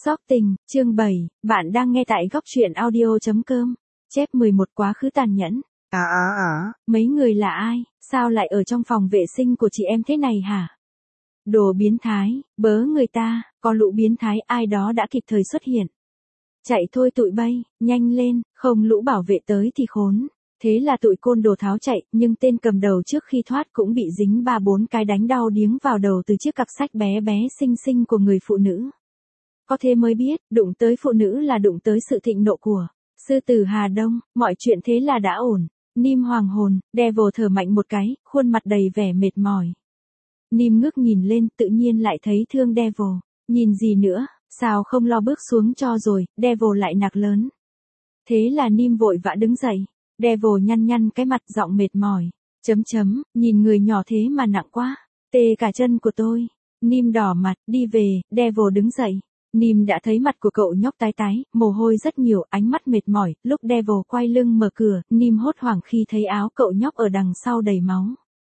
Sóc tình, chương 7, bạn đang nghe tại góc truyện audio.com. Chép 11 quá khứ tàn nhẫn. Mấy người là ai, sao lại ở trong phòng vệ sinh của chị em thế này hả? Đồ biến thái, bớ người ta, có lũ biến thái ai đó đã kịp thời xuất hiện. Chạy thôi tụi bay, nhanh lên, không lũ bảo vệ tới thì khốn. Thế là tụi côn đồ tháo chạy, nhưng tên cầm đầu trước khi thoát cũng bị dính 3-4 cái đánh đau điếng vào đầu từ chiếc cặp sách bé bé xinh xinh của người phụ nữ. Có thế mới biết, đụng tới phụ nữ là đụng tới sự thịnh nộ của sư tử Hà Đông, mọi chuyện thế là đã ổn. Nim hoàng hồn, Devil thở mạnh một cái, khuôn mặt đầy vẻ mệt mỏi. Nim ngước nhìn lên, tự nhiên lại thấy thương Devil. Nhìn gì nữa, sao không lo bước xuống cho rồi, Devil lại nặc lớn. Thế là Nim vội vã đứng dậy. Devil nhăn nhăn cái mặt giọng mệt mỏi. Nhìn người nhỏ thế mà nặng quá. Tê cả chân của tôi. Nim đỏ mặt, đi về, Devil đứng dậy. Nim đã thấy mặt của cậu nhóc tái tái, mồ hôi rất nhiều, ánh mắt mệt mỏi, lúc Devil quay lưng mở cửa, Nim hốt hoảng khi thấy áo cậu nhóc ở đằng sau đầy máu.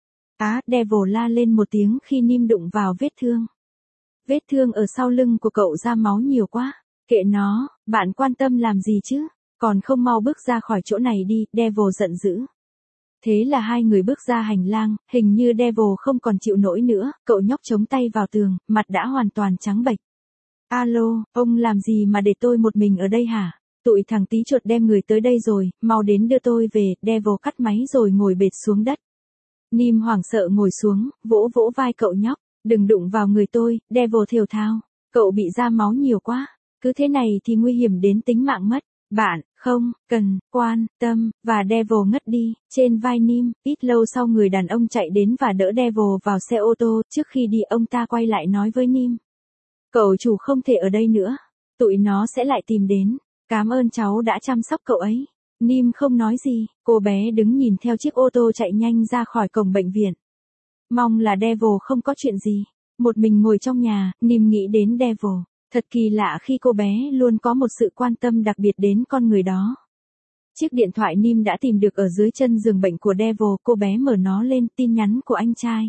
Devil la lên một tiếng khi Nim đụng vào vết thương. Vết thương ở sau lưng của cậu ra máu nhiều quá. Kệ nó, bạn quan tâm làm gì chứ, còn không mau bước ra khỏi chỗ này đi, Devil giận dữ. Thế là hai người bước ra hành lang, hình như Devil không còn chịu nổi nữa, cậu nhóc chống tay vào tường, mặt đã hoàn toàn trắng bệch. Alo, ông làm gì mà để tôi một mình ở đây hả? Tụi thằng tí chuột đem người tới đây rồi, mau đến đưa tôi về, Devil cắt máy rồi ngồi bệt xuống đất. Nim hoảng sợ ngồi xuống, vỗ vỗ vai cậu nhóc, đừng đụng vào người tôi, Devil thều thào, cậu bị ra máu nhiều quá, cứ thế này thì nguy hiểm đến tính mạng mất. Bạn, không, cần, quan, tâm, và Devil ngất đi, trên vai Nim, ít lâu sau người đàn ông chạy đến và đỡ Devil vào xe ô tô, trước khi đi ông ta quay lại nói với Nim. Cậu chủ không thể ở đây nữa, tụi nó sẽ lại tìm đến, cảm ơn cháu đã chăm sóc cậu ấy. Nim không nói gì, cô bé đứng nhìn theo chiếc ô tô chạy nhanh ra khỏi cổng bệnh viện. Mong là Devil không có chuyện gì, một mình ngồi trong nhà, Nim nghĩ đến Devil. Thật kỳ lạ khi cô bé luôn có một sự quan tâm đặc biệt đến con người đó. Chiếc điện thoại Nim đã tìm được ở dưới chân giường bệnh của Devil, cô bé mở nó lên, tin nhắn của anh trai.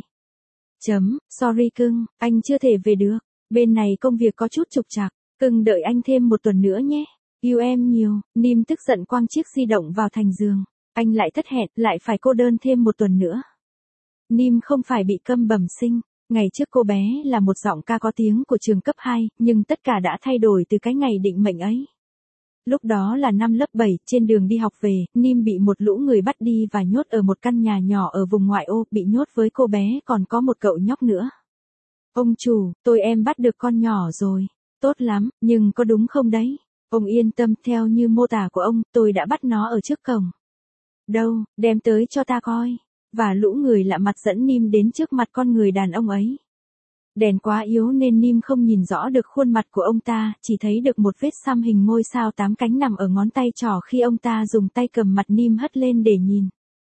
Sorry cưng, anh chưa thể về được, bên này công việc có chút trục trặc, cưng đợi anh thêm một tuần nữa nhé. Yêu em nhiều, Nim tức giận quăng chiếc di động vào thành giường. Anh lại thất hẹn, lại phải cô đơn thêm một tuần nữa. Nim không phải bị câm bẩm sinh. Ngày trước cô bé là một giọng ca có tiếng của trường cấp 2, nhưng tất cả đã thay đổi từ cái ngày định mệnh ấy. Lúc đó là năm lớp 7, trên đường đi học về, Nim bị một lũ người bắt đi và nhốt ở một căn nhà nhỏ ở vùng ngoại ô, bị nhốt với cô bé còn có một cậu nhóc nữa. Ông chủ, em bắt được con nhỏ rồi. Tốt lắm, nhưng có đúng không đấy? Ông yên tâm, theo như mô tả của ông, tôi đã bắt nó ở trước cổng. Đâu, đem tới cho ta coi. Và lũ người lạ mặt dẫn Nim đến trước mặt con người đàn ông ấy. Đèn quá yếu nên Nim không nhìn rõ được khuôn mặt của ông ta, chỉ thấy được một vết xăm hình ngôi sao 8 cánh nằm ở ngón tay trỏ khi ông ta dùng tay cầm mặt Nim hất lên để nhìn.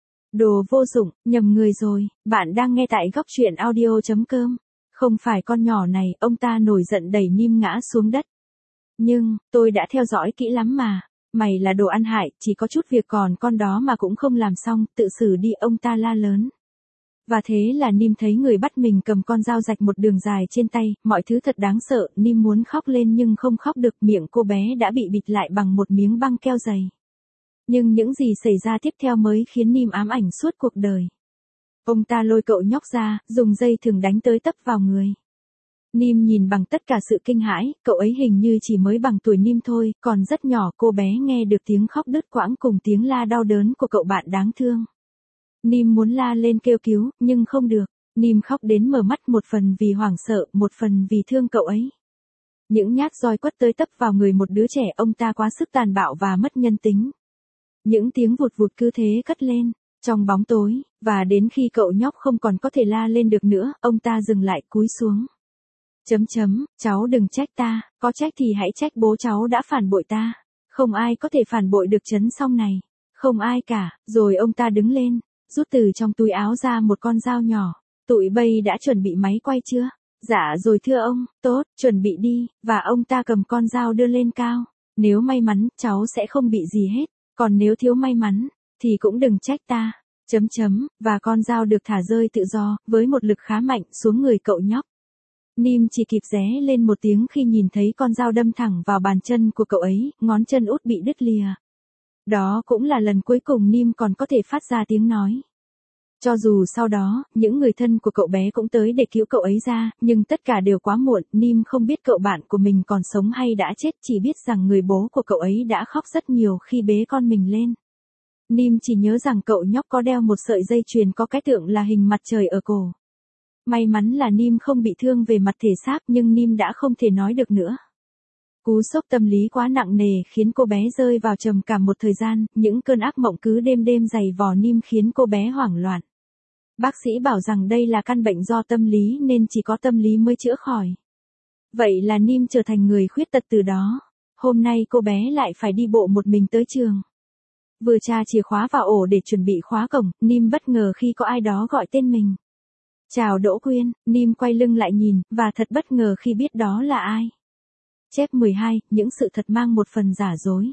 Đồ vô dụng, nhầm người rồi, bạn đang nghe tại góc truyện audio.com. Không phải con nhỏ này, ông ta nổi giận đẩy Nim ngã xuống đất. Nhưng, tôi đã theo dõi kỹ lắm mà. Mày là đồ ăn hại, chỉ có chút việc còn con đó mà cũng không làm xong, tự xử đi, ông ta la lớn. Và thế là Nim thấy người bắt mình cầm con dao rạch một đường dài trên tay, mọi thứ thật đáng sợ, Nim muốn khóc lên nhưng không khóc được, miệng cô bé đã bị bịt lại bằng một miếng băng keo dày. Nhưng những gì xảy ra tiếp theo mới khiến Nim ám ảnh suốt cuộc đời. Ông ta lôi cậu nhóc ra, dùng dây thừng đánh tới tấp vào người. Nim nhìn bằng tất cả sự kinh hãi, cậu ấy hình như chỉ mới bằng tuổi Nim thôi, còn rất nhỏ, cô bé nghe được tiếng khóc đứt quãng cùng tiếng la đau đớn của cậu bạn đáng thương. Nim muốn la lên kêu cứu, nhưng không được, Nim khóc đến mở mắt, một phần vì hoảng sợ, một phần vì thương cậu ấy. Những nhát roi quất tới tấp vào người một đứa trẻ, ông ta quá sức tàn bạo và mất nhân tính. Những tiếng vụt vụt cứ thế cất lên, trong bóng tối, và đến khi cậu nhóc không còn có thể la lên được nữa, ông ta dừng lại cúi xuống. Cháu đừng trách ta, có trách thì hãy trách bố cháu đã phản bội ta. Không ai có thể phản bội được Trấn Song này. Không ai cả. Rồi ông ta đứng lên, rút từ trong túi áo ra một con dao nhỏ. Tụi bay đã chuẩn bị máy quay chưa? Dạ rồi thưa ông, tốt, chuẩn bị đi. Và ông ta cầm con dao đưa lên cao. Nếu may mắn, cháu sẽ không bị gì hết. Còn nếu thiếu may mắn, thì cũng đừng trách ta. Và con dao được thả rơi tự do, với một lực khá mạnh xuống người cậu nhóc. Nim chỉ kịp ré lên một tiếng khi nhìn thấy con dao đâm thẳng vào bàn chân của cậu ấy, ngón chân út bị đứt lìa. Đó cũng là lần cuối cùng Nim còn có thể phát ra tiếng nói. Cho dù sau đó, những người thân của cậu bé cũng tới để cứu cậu ấy ra, nhưng tất cả đều quá muộn, Nim không biết cậu bạn của mình còn sống hay đã chết, chỉ biết rằng người bố của cậu ấy đã khóc rất nhiều khi bế con mình lên. Nim chỉ nhớ rằng cậu nhóc có đeo một sợi dây chuyền có cái tượng là hình mặt trời ở cổ. May mắn là Nim không bị thương về mặt thể xác nhưng Nim đã không thể nói được nữa. Cú sốc tâm lý quá nặng nề khiến cô bé rơi vào trầm cảm một thời gian, những cơn ác mộng cứ đêm đêm giày vò Nim khiến cô bé hoảng loạn. Bác sĩ bảo rằng đây là căn bệnh do tâm lý nên chỉ có tâm lý mới chữa khỏi. Vậy là Nim trở thành người khuyết tật từ đó. Hôm nay cô bé lại phải đi bộ một mình tới trường. Vừa tra chìa khóa vào ổ để chuẩn bị khóa cổng, Nim bất ngờ khi có ai đó gọi tên mình. Chào Đỗ Quyên, Nim quay lưng lại nhìn, và thật bất ngờ khi biết đó là ai. Chép 12, những sự thật mang một phần giả dối.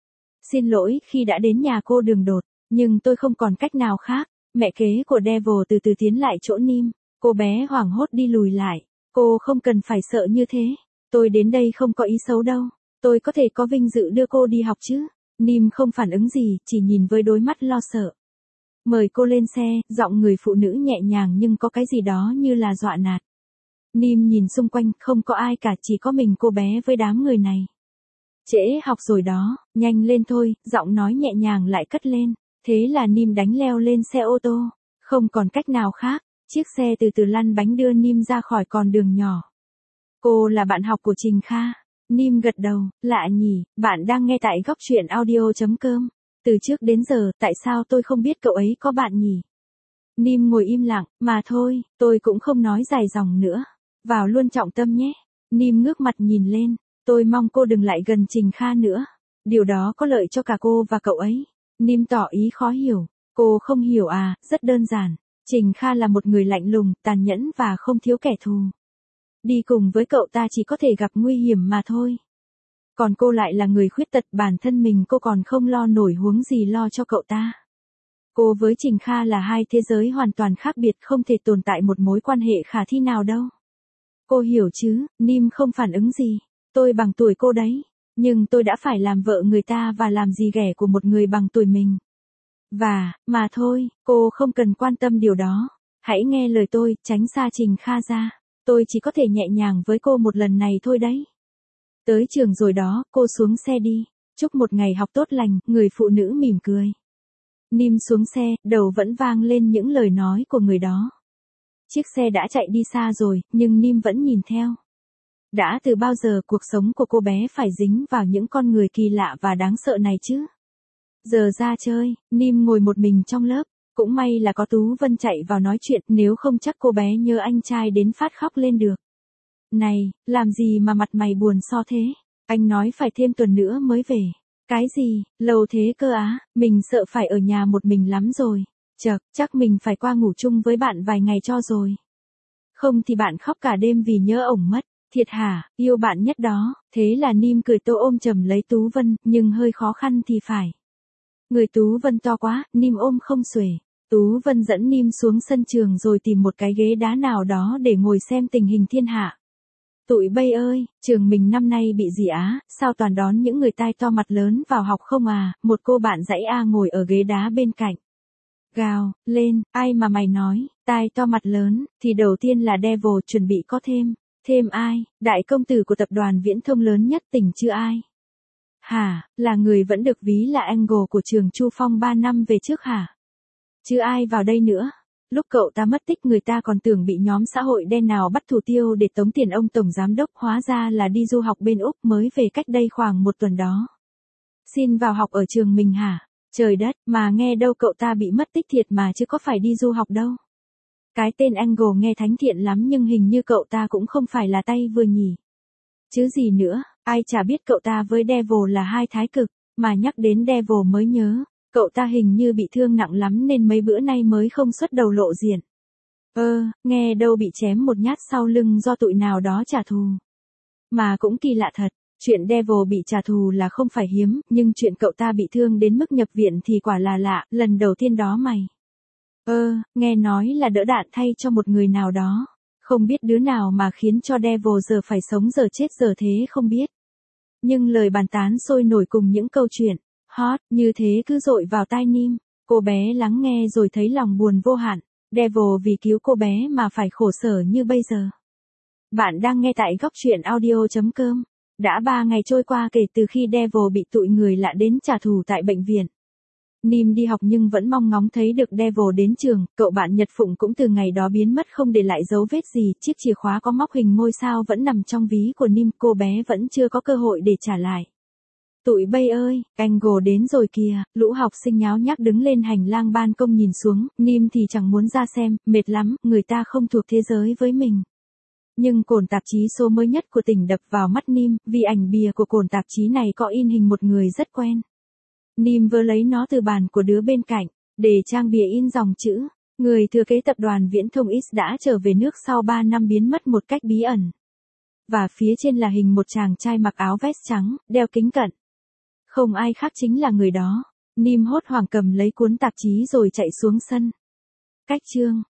Xin lỗi khi đã đến nhà cô đường đột, nhưng tôi không còn cách nào khác. Mẹ kế của Devil từ từ tiến lại chỗ Nim. Cô bé hoảng hốt đi lùi lại. Cô không cần phải sợ như thế. Tôi đến đây không có ý xấu đâu. Tôi có thể có vinh dự đưa cô đi học chứ. Nim không phản ứng gì, chỉ nhìn với đôi mắt lo sợ. Mời cô lên xe, giọng người phụ nữ nhẹ nhàng nhưng có cái gì đó như là dọa nạt. Nim nhìn xung quanh, không có ai cả, chỉ có mình cô bé với đám người này. Trễ học rồi đó, nhanh lên thôi, giọng nói nhẹ nhàng lại cất lên. Thế là Nim đánh leo lên xe ô tô. Không còn cách nào khác, chiếc xe từ từ lăn bánh đưa Nim ra khỏi con đường nhỏ. Cô là bạn học của Trình Kha. Nim gật đầu, lạ nhỉ, bạn đang nghe tại góc truyện audio.com. Từ trước đến giờ, tại sao tôi không biết cậu ấy có bạn nhỉ? Nim ngồi im lặng, mà thôi, tôi cũng không nói dài dòng nữa. Vào luôn trọng tâm nhé. Nim ngước mặt nhìn lên, tôi mong cô đừng lại gần Trình Kha nữa. Điều đó có lợi cho cả cô và cậu ấy. Nim tỏ ý khó hiểu. Cô không hiểu à, rất đơn giản. Trình Kha là một người lạnh lùng, tàn nhẫn và không thiếu kẻ thù. Đi cùng với cậu ta chỉ có thể gặp nguy hiểm mà thôi. Còn cô lại là người khuyết tật, bản thân mình cô còn không lo nổi huống gì lo cho cậu ta. Cô với Trình Kha là hai thế giới hoàn toàn khác biệt, không thể tồn tại một mối quan hệ khả thi nào đâu. Cô hiểu chứ, Nim không phản ứng gì. Tôi bằng tuổi cô đấy. Nhưng tôi đã phải làm vợ người ta và làm gì ghẻ của một người bằng tuổi mình. Mà thôi, cô không cần quan tâm điều đó. Hãy nghe lời tôi, tránh xa Trình Kha ra. Tôi chỉ có thể nhẹ nhàng với cô một lần này thôi đấy. Tới trường rồi đó, cô xuống xe đi. Chúc một ngày học tốt lành, người phụ nữ mỉm cười. Nim xuống xe, đầu vẫn vang lên những lời nói của người đó. Chiếc xe đã chạy đi xa rồi, nhưng Nim vẫn nhìn theo. Đã từ bao giờ cuộc sống của cô bé phải dính vào những con người kỳ lạ và đáng sợ này chứ? Giờ ra chơi, Nim ngồi một mình trong lớp. Cũng may là có Tú Vân chạy vào nói chuyện, nếu không chắc cô bé nhớ anh trai đến phát khóc lên được. Này, làm gì mà mặt mày buồn so thế? Anh nói phải thêm tuần nữa mới về. Cái gì, lâu thế cơ á, mình sợ phải ở nhà một mình lắm rồi. Chắc mình phải qua ngủ chung với bạn vài ngày cho rồi. Không thì bạn khóc cả đêm vì nhớ ổng mất. Thiệt hả, yêu bạn nhất đó. Thế là Nim cười tô ôm chầm lấy Tú Vân, nhưng hơi khó khăn thì phải. Người Tú Vân to quá, Nim ôm không xuể. Tú Vân dẫn Nim xuống sân trường rồi tìm một cái ghế đá nào đó để ngồi xem tình hình thiên hạ. Tụi bay ơi, trường mình năm nay bị gì á, sao toàn đón những người tai to mặt lớn vào học không à, một cô bạn dãy A ngồi ở ghế đá bên cạnh. Gào, lên, ai mà mày nói, tai to mặt lớn, thì đầu tiên là Devil chuẩn bị có thêm. Thêm ai, đại công tử của tập đoàn viễn thông lớn nhất tỉnh chứ ai? Hả, là người vẫn được ví là angle của trường Chu Phong 3 năm về trước hả? Chứ ai vào đây nữa? Lúc cậu ta mất tích người ta còn tưởng bị nhóm xã hội đen nào bắt thủ tiêu để tống tiền ông tổng giám đốc, hóa ra là đi du học bên Úc mới về cách đây khoảng một tuần đó. Xin vào học ở trường mình hả? Trời đất, mà nghe đâu cậu ta bị mất tích thiệt mà chứ có phải đi du học đâu. Cái tên Angle nghe thánh thiện lắm nhưng hình như cậu ta cũng không phải là tay vừa nhỉ. Chứ gì nữa, ai chả biết cậu ta với Devil là hai thái cực, mà nhắc đến Devil mới nhớ, cậu ta hình như bị thương nặng lắm nên mấy bữa nay mới không xuất đầu lộ diện. Nghe đâu bị chém một nhát sau lưng do tụi nào đó trả thù. Mà cũng kỳ lạ thật, chuyện Devil bị trả thù là không phải hiếm, nhưng chuyện cậu ta bị thương đến mức nhập viện thì quả là lạ, lần đầu tiên đó mày. Nghe nói là đỡ đạn thay cho một người nào đó. Không biết đứa nào mà khiến cho Devil giờ phải sống giờ chết giờ thế không biết. Nhưng lời bàn tán sôi nổi cùng những câu chuyện hot như thế cứ dội vào tai Nim. Cô bé lắng nghe rồi thấy lòng buồn vô hạn. Devil vì cứu cô bé mà phải khổ sở như bây giờ. Bạn đang nghe tại góc truyện audio.com. Đã 3 ngày trôi qua kể từ khi Devil bị tụi người lạ đến trả thù tại bệnh viện. Nim đi học nhưng vẫn mong ngóng thấy được Devil đến trường, cậu bạn Nhật Phụng cũng từ ngày đó biến mất không để lại dấu vết gì, chiếc chìa khóa có móc hình ngôi sao vẫn nằm trong ví của Nim, cô bé vẫn chưa có cơ hội để trả lại. Tụi bay ơi, Angle đến rồi kìa, lũ học sinh nháo nhác đứng lên hành lang ban công nhìn xuống, Nim thì chẳng muốn ra xem, mệt lắm, người ta không thuộc thế giới với mình. Nhưng cồn tạp chí số mới nhất của tỉnh đập vào mắt Nim, vì ảnh bìa của cồn tạp chí này có in hình một người rất quen. Nim vừa lấy nó từ bàn của đứa bên cạnh, để trang bìa in dòng chữ, người thừa kế tập đoàn Viễn thông X đã trở về nước sau 3 năm biến mất một cách bí ẩn. Và phía trên là hình một chàng trai mặc áo vest trắng, đeo kính cận. Không ai khác chính là người đó. Nim hốt hoảng cầm lấy cuốn tạp chí rồi chạy xuống sân. Cách chương